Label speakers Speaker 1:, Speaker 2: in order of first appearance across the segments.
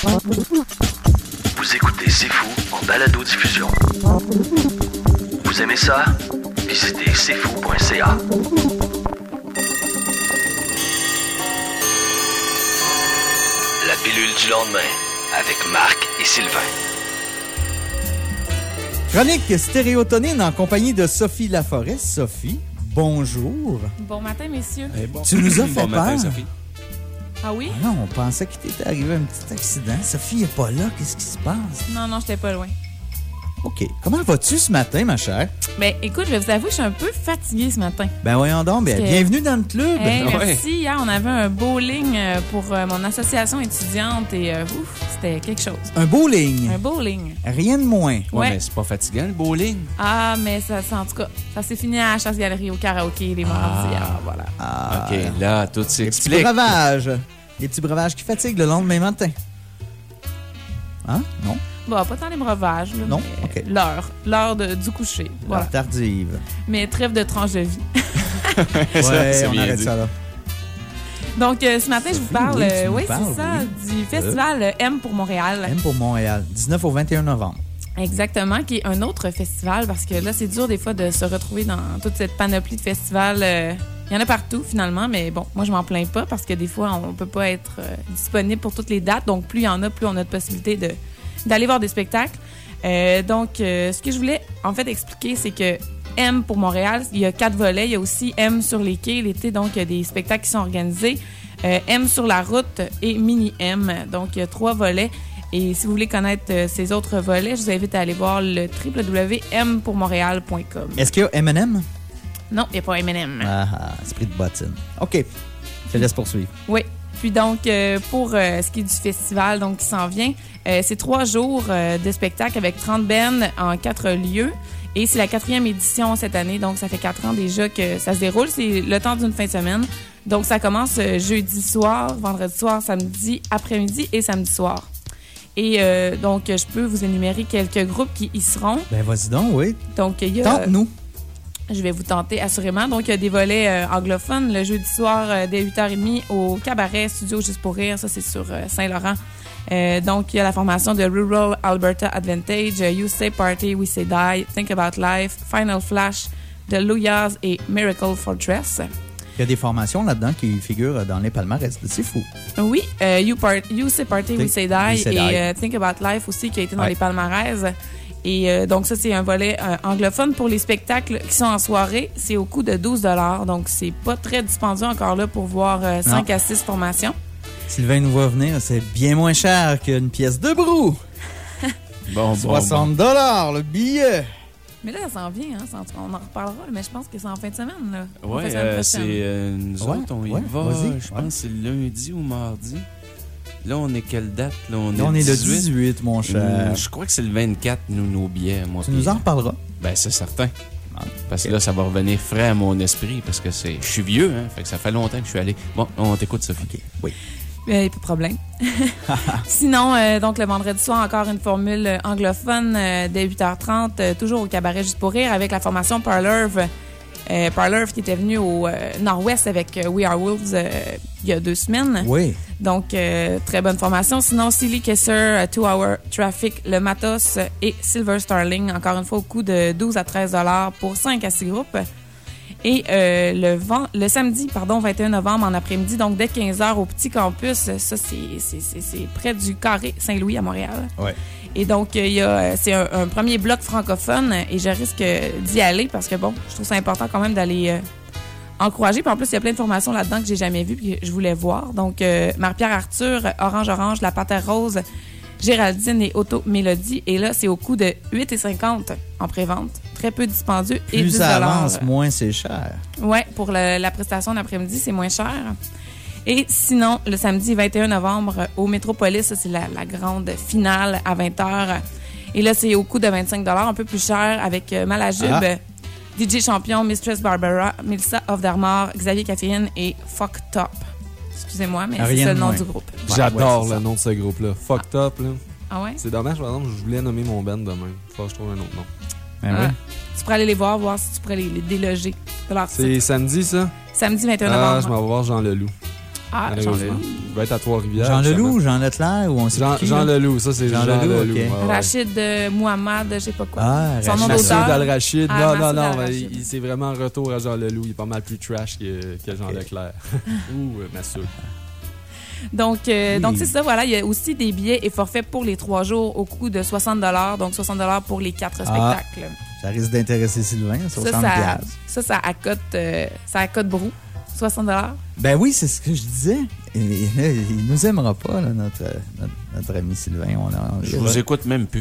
Speaker 1: Vous écoutez C'est Fou en balado-diffusion. Vous aimez ça? Visitez cetfou.ca. La pilule du lendemain avec Marc et Sylvain.
Speaker 2: Chronique stéréotonine en compagnie de Sophie Laforest. Sophie, bonjour.
Speaker 3: Bon matin, messieurs.
Speaker 2: Tu nous as fait
Speaker 4: Bon matin,
Speaker 2: peur.
Speaker 4: Sophie.
Speaker 3: Ah oui?
Speaker 2: Ah non, on pensait qu'il t'était arrivé un petit accident. Sophie n'est pas là. Qu'est-ce qui se passe?
Speaker 3: Non, j'étais pas loin.
Speaker 2: OK. Comment vas-tu ce matin, ma chère?
Speaker 3: Ben, écoute, je vais vous avouer, je suis un peu fatiguée ce matin.
Speaker 2: Ben voyons donc. Ben,
Speaker 3: Parce que-
Speaker 2: bienvenue dans le club.
Speaker 3: Hey,
Speaker 4: Ouais.
Speaker 3: merci. Hier, on avait un bowling pour mon association étudiante et c'était quelque chose.
Speaker 2: Un bowling.
Speaker 3: Un bowling.
Speaker 2: Rien de moins.
Speaker 4: Ouais,
Speaker 3: Ouais.
Speaker 4: mais c'est pas fatigant, le bowling.
Speaker 3: Ah, mais ça, en tout cas, ça s'est fini à la chasse-galerie, au karaoké, les mardis. Ah, voilà.
Speaker 2: Ah,
Speaker 4: OK, là, tout
Speaker 2: les petits
Speaker 4: s'explique.
Speaker 2: breuvages. Les petits breuvages qui fatiguent le lendemain matin. Hein? Non?
Speaker 3: Bon, pas tant les breuvages, là,
Speaker 2: Non?
Speaker 3: mais
Speaker 2: OK.
Speaker 3: l'heure du coucher. Voilà.
Speaker 2: L'heure tardive.
Speaker 3: Mais trêve de tranche de vie.
Speaker 2: Ouais,
Speaker 4: c'est
Speaker 2: on
Speaker 4: bien
Speaker 2: arrête
Speaker 4: dit.
Speaker 2: ça là.
Speaker 3: Donc, ce matin, je vous parle,
Speaker 2: oui, tu nous
Speaker 3: oui,
Speaker 2: parles,
Speaker 3: c'est ça,
Speaker 2: oui.
Speaker 3: du festival M pour Montréal.
Speaker 2: M pour Montréal. 19 au 21 novembre.
Speaker 3: Exactement, qui est un autre festival, parce que là, c'est dur des fois de se retrouver dans toute cette panoplie de festivals. Il y en a partout, finalement, mais bon, moi, je m'en plains pas, parce que des fois, on peut pas être disponible pour toutes les dates. Donc, plus il y en a, plus on a de possibilités d'aller voir des spectacles. Ce que je voulais, en fait, expliquer, c'est que M pour Montréal, il y a 4 volets. Il y a aussi M sur les quais l'été, donc il y a des spectacles qui sont organisés. M sur la route et Mini M. Donc, il y a 3 volets. Et si vous voulez connaître ces autres volets, je vous invite à aller voir le www.mpourmontréal.com.
Speaker 2: Est-ce qu'il y a M&M?
Speaker 3: Non, il n'y a pas M&M.
Speaker 2: Ah, esprit de bottine. OK. Je te laisse poursuivre.
Speaker 3: Oui. Puis donc, pour ce qui est du festival donc qui s'en vient, c'est 3 jours de spectacle avec 30 bands en 4 lieux. Et c'est la 4e édition cette année, donc ça fait 4 ans déjà que ça se déroule. C'est le temps d'une fin de semaine. Donc, ça commence jeudi soir, vendredi soir, samedi après-midi et samedi soir. Et donc, je peux vous énumérer quelques groupes qui y seront.
Speaker 2: Ben, vas-y donc, oui.
Speaker 3: Donc, il y a...
Speaker 2: Tente-nous.
Speaker 3: Je vais vous tenter, assurément. Donc, il y a des volets anglophones le jeudi soir dès 8h30 au Cabaret Studio Juste pour rire. Ça, c'est sur Saint-Laurent. Donc, il y a la formation de Rural Alberta Advantage, You Say Party, We Say Die, Think About Life, Final Flash, The Louyas et Miracle Fortress.
Speaker 2: Il y a des formations là-dedans qui figurent dans les palmarès. C'est fou.
Speaker 3: Oui, You Say Party, We Say Die et Think About Life aussi qui a été dans les palmarès. Et donc, ça, c'est un volet anglophone. Pour les spectacles qui sont en soirée, c'est au coût de 12 $. Donc, c'est pas très dispendieux encore là pour voir 5 à 6 formations.
Speaker 2: Sylvain nous voit venir, c'est bien moins cher qu'une pièce de brou.
Speaker 4: Bon.
Speaker 2: 60 $ le billet.
Speaker 3: Mais là, ça s'en vient, hein? On en reparlera, mais je pense que c'est en fin de semaine, là.
Speaker 4: Ouais,
Speaker 3: En fin de semaine prochaine.
Speaker 4: c'est nous
Speaker 2: Ouais,
Speaker 4: autres, on y
Speaker 2: ouais,
Speaker 4: va.
Speaker 2: vas-y.
Speaker 4: Je pense que c'est lundi ou mardi. Là, on est quelle date? Là, on
Speaker 2: Là, on
Speaker 4: est
Speaker 2: est le
Speaker 4: 18.
Speaker 2: 18, mon cher.
Speaker 4: Je crois que c'est le 24, nos billets. Moi,
Speaker 2: Tu nous en reparleras.
Speaker 4: Ben, c'est certain. Parce que là, ça va revenir frais à mon esprit parce que je suis vieux, hein. Fait que ça fait longtemps que je suis allé. Bon, on t'écoute, Sophie.
Speaker 2: OK, oui.
Speaker 3: Pas de problème. Sinon, donc le vendredi soir, encore une formule anglophone dès 8h30, toujours au Cabaret Juste pour rire avec la formation Parlerve. Parlerve qui était venu au Nord-Ouest avec We Are Wolves il y a 2 semaines.
Speaker 2: Oui.
Speaker 3: Donc, très bonne formation. Sinon, Silly Kisser, 2 Hour Traffic, Le Matos et Silver Starling, encore une fois au coût de 12 à 13 $ pour 5 à 6 groupes. Et le samedi, 21 novembre en après-midi, donc dès 15h au Petit Campus, ça c'est près du Carré Saint-Louis à Montréal.
Speaker 2: Ouais.
Speaker 3: Et donc, c'est un premier bloc francophone et je risque d'y aller parce que, bon, je trouve ça important quand même d'aller encourager. Puis en plus, il y a plein de formations là-dedans que j'ai jamais vues et que je voulais voir. Donc, Marie-Pierre Arthur, Orange, La Panthère Rose, Géraldine et Auto Mélodie. Et là, c'est au coût de 8,50 en pré-vente. Très peu dispendieux et 10
Speaker 2: Plus ça avance, moins c'est cher.
Speaker 3: Oui, pour la prestation d'après-midi, c'est moins cher. Et sinon, le samedi 21 novembre, au Métropolis, ça, c'est la grande finale à 20h. Et là, c'est au coût de 25 $, un peu plus cher, avec Malajube, DJ Champion, Mistress Barbara, Melissa Ofdermar, Xavier Caféine et Fuck Top. Excusez-moi, mais c'est ça le nom du groupe.
Speaker 5: J'adore
Speaker 2: ouais, c'est
Speaker 5: le nom de ce groupe-là. Fucked Up, là.
Speaker 3: Ah ouais?
Speaker 5: C'est dommage, par exemple, je voulais nommer mon band demain. Faut que je trouve un autre nom.
Speaker 2: Ben
Speaker 3: Ah.
Speaker 2: oui.
Speaker 3: Tu pourrais aller les voir si tu pourrais les déloger de leur
Speaker 5: C'est
Speaker 3: titre.
Speaker 5: samedi, ça?
Speaker 3: Samedi 21
Speaker 5: Ah,
Speaker 3: novembre.
Speaker 5: je m'en vais voir Jean Leloup.
Speaker 3: Ah, Jean
Speaker 5: malheureusement.
Speaker 3: Leloup.
Speaker 5: Il va être à Trois-Rivières.
Speaker 2: Jean Leloup,
Speaker 5: justement.
Speaker 2: Jean Leclerc ou on sait
Speaker 5: Jean,
Speaker 2: qui,
Speaker 5: Jean
Speaker 2: là?
Speaker 5: Leloup, ça c'est
Speaker 2: Jean
Speaker 5: Jean,
Speaker 2: Leloup,
Speaker 5: Leloup.
Speaker 2: ok.
Speaker 5: ouais, ouais.
Speaker 3: Rachid Mouhamad, je sais pas quoi.
Speaker 2: Ah,
Speaker 3: Son nom
Speaker 2: Rachid.
Speaker 5: Massoud
Speaker 3: d'auteur.
Speaker 5: Al-Rachid.
Speaker 3: Ah,
Speaker 5: non,
Speaker 3: Massoud
Speaker 5: mais
Speaker 3: Al-Rachid.
Speaker 5: c'est vraiment un retour à Jean Leloup. Il est pas mal plus trash que Jean Leclerc. Ou Massoud.
Speaker 3: Donc c'est ça, voilà. Il y a aussi des billets et forfaits pour les 3 jours au coût de 60 $. Donc, 60 $ pour les 4 spectacles.
Speaker 2: Ça risque d'intéresser Sylvain, 60
Speaker 3: Ça
Speaker 2: piastres.
Speaker 3: ça accote brou. 60 $.
Speaker 2: Ben oui, c'est ce que je disais. Et là, il nous aimera pas, là, notre ami Sylvain.
Speaker 4: Je vous écoute même plus.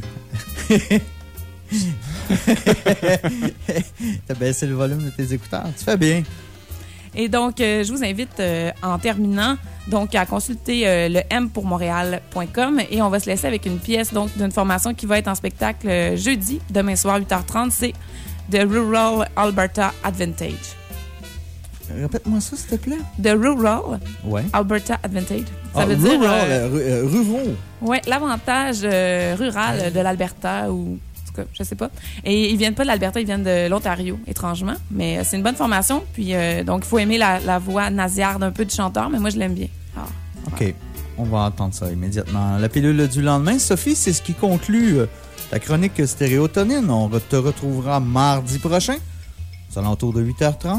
Speaker 2: T'as baissé le volume de tes écouteurs. Tu fais bien.
Speaker 3: Et donc, je vous invite, en terminant, donc à consulter le mpourmontréal.com et on va se laisser avec une pièce donc d'une formation qui va être en spectacle jeudi, demain soir, 8h30. C'est The Rural Alberta Advantage.
Speaker 2: Répète-moi ça, s'il te plaît.
Speaker 3: The Rural
Speaker 2: Ouais.
Speaker 3: Alberta Advantage. Ça veut dire...
Speaker 2: ruraux.
Speaker 3: Oui, l'avantage rural de l'Alberta ou... En tout cas, je sais pas. Et ils viennent pas de l'Alberta, ils viennent de l'Ontario, étrangement. Mais c'est une bonne formation. Puis, donc, il faut aimer la voix nasillarde un peu du chanteur, mais moi, je l'aime bien. Ah.
Speaker 2: OK. On va entendre ça immédiatement. La pilule du lendemain. Sophie, c'est ce qui conclut ta chronique stéréotonine. On te retrouvera mardi prochain, aux alentours de 8h30.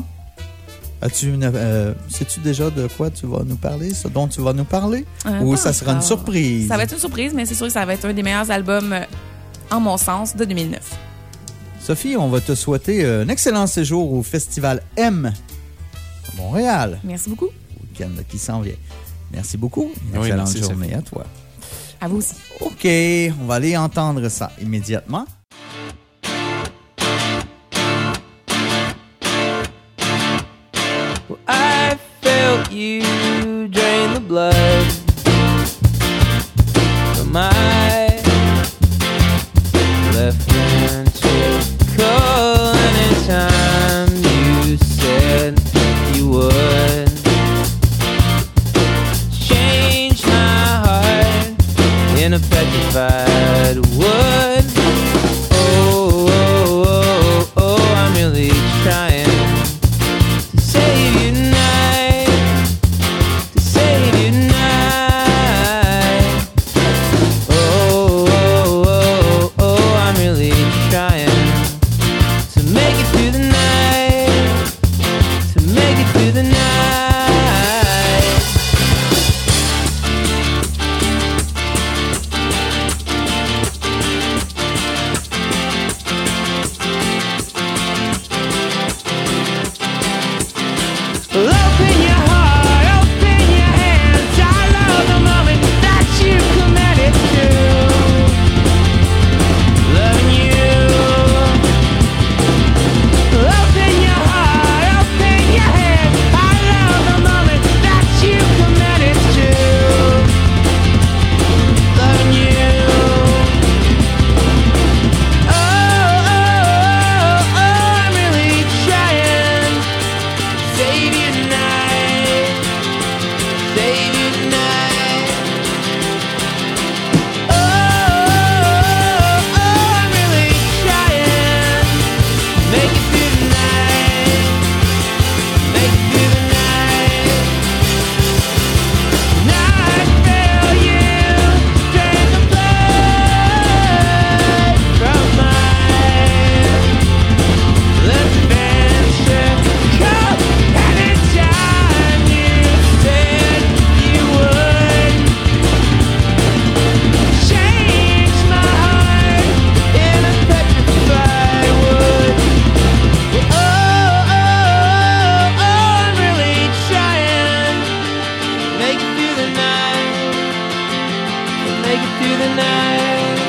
Speaker 2: Sais-tu déjà de quoi tu vas nous parler, ce dont tu vas nous parler? Ou ça sera une surprise?
Speaker 3: Ça va être une surprise, mais c'est sûr que ça va être un des meilleurs albums, en mon sens, de 2009.
Speaker 2: Sophie, on va te souhaiter un excellent séjour au Festival M à Montréal.
Speaker 3: Merci beaucoup.
Speaker 2: Week-end qui s'en vient. Merci beaucoup. Une
Speaker 4: Oui,
Speaker 2: excellente
Speaker 4: merci,
Speaker 2: journée
Speaker 4: Sophie.
Speaker 2: à toi.
Speaker 3: À vous aussi.
Speaker 2: OK, on va aller entendre ça immédiatement.
Speaker 6: I felt you drain the blood from my left ventricle anytime you said you would change my heart in a petrified wood. Oh, oh, oh, oh, I'm really trying to save you tonight, to save you tonight. Oh, oh, oh, oh, I'm really trying to make it through the night, to make it through the night. Open your heart, open your hands. I love the moment that you committed to loving you. Open your heart, open your hands. I love the moment that you committed to loving you. Oh, oh, oh, oh, I'm really trying. Save you tonight, save you tonight. Oh, oh, oh, I'm really trying. Make it through the night, make it through the night. Now I feel you drain the blood from mine. Let's venture, come anytime you said you would change my heart in a petrified wood. Oh, oh, oh, I'm really trying to make it through the night, to make it through the night.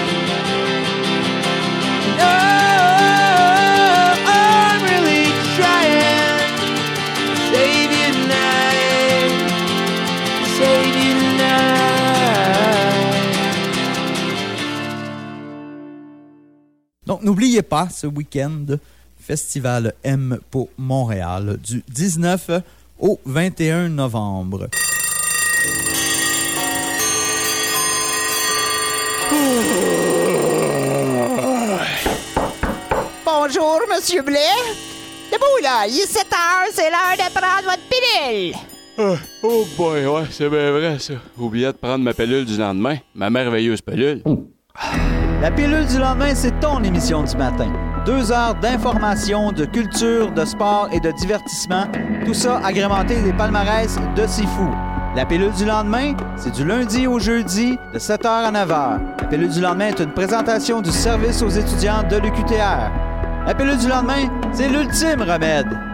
Speaker 6: Oh, I'm really trying to save you tonight, save you tonight.
Speaker 2: Donc, n'oubliez pas ce week-end, Festival M pour Montréal, du 19 au 21 novembre.
Speaker 7: Bonjour, Monsieur Blais. Debout, là. Il est 7 heures, c'est l'heure de prendre votre pilule.
Speaker 4: Oh boy, ouais, c'est bien vrai, ça. Oubliais de prendre ma pilule du lendemain. Ma merveilleuse pilule.
Speaker 2: La pilule du lendemain, c'est ton émission du matin. 2 heures d'information, de culture, de sport et de divertissement. Tout ça agrémenté des palmarès de C'est Fou. La pilule du lendemain, c'est du lundi au jeudi de 7h à 9h. La pilule du lendemain est une présentation du service aux étudiants de l'UQTR. La pilule du lendemain, c'est l'ultime remède.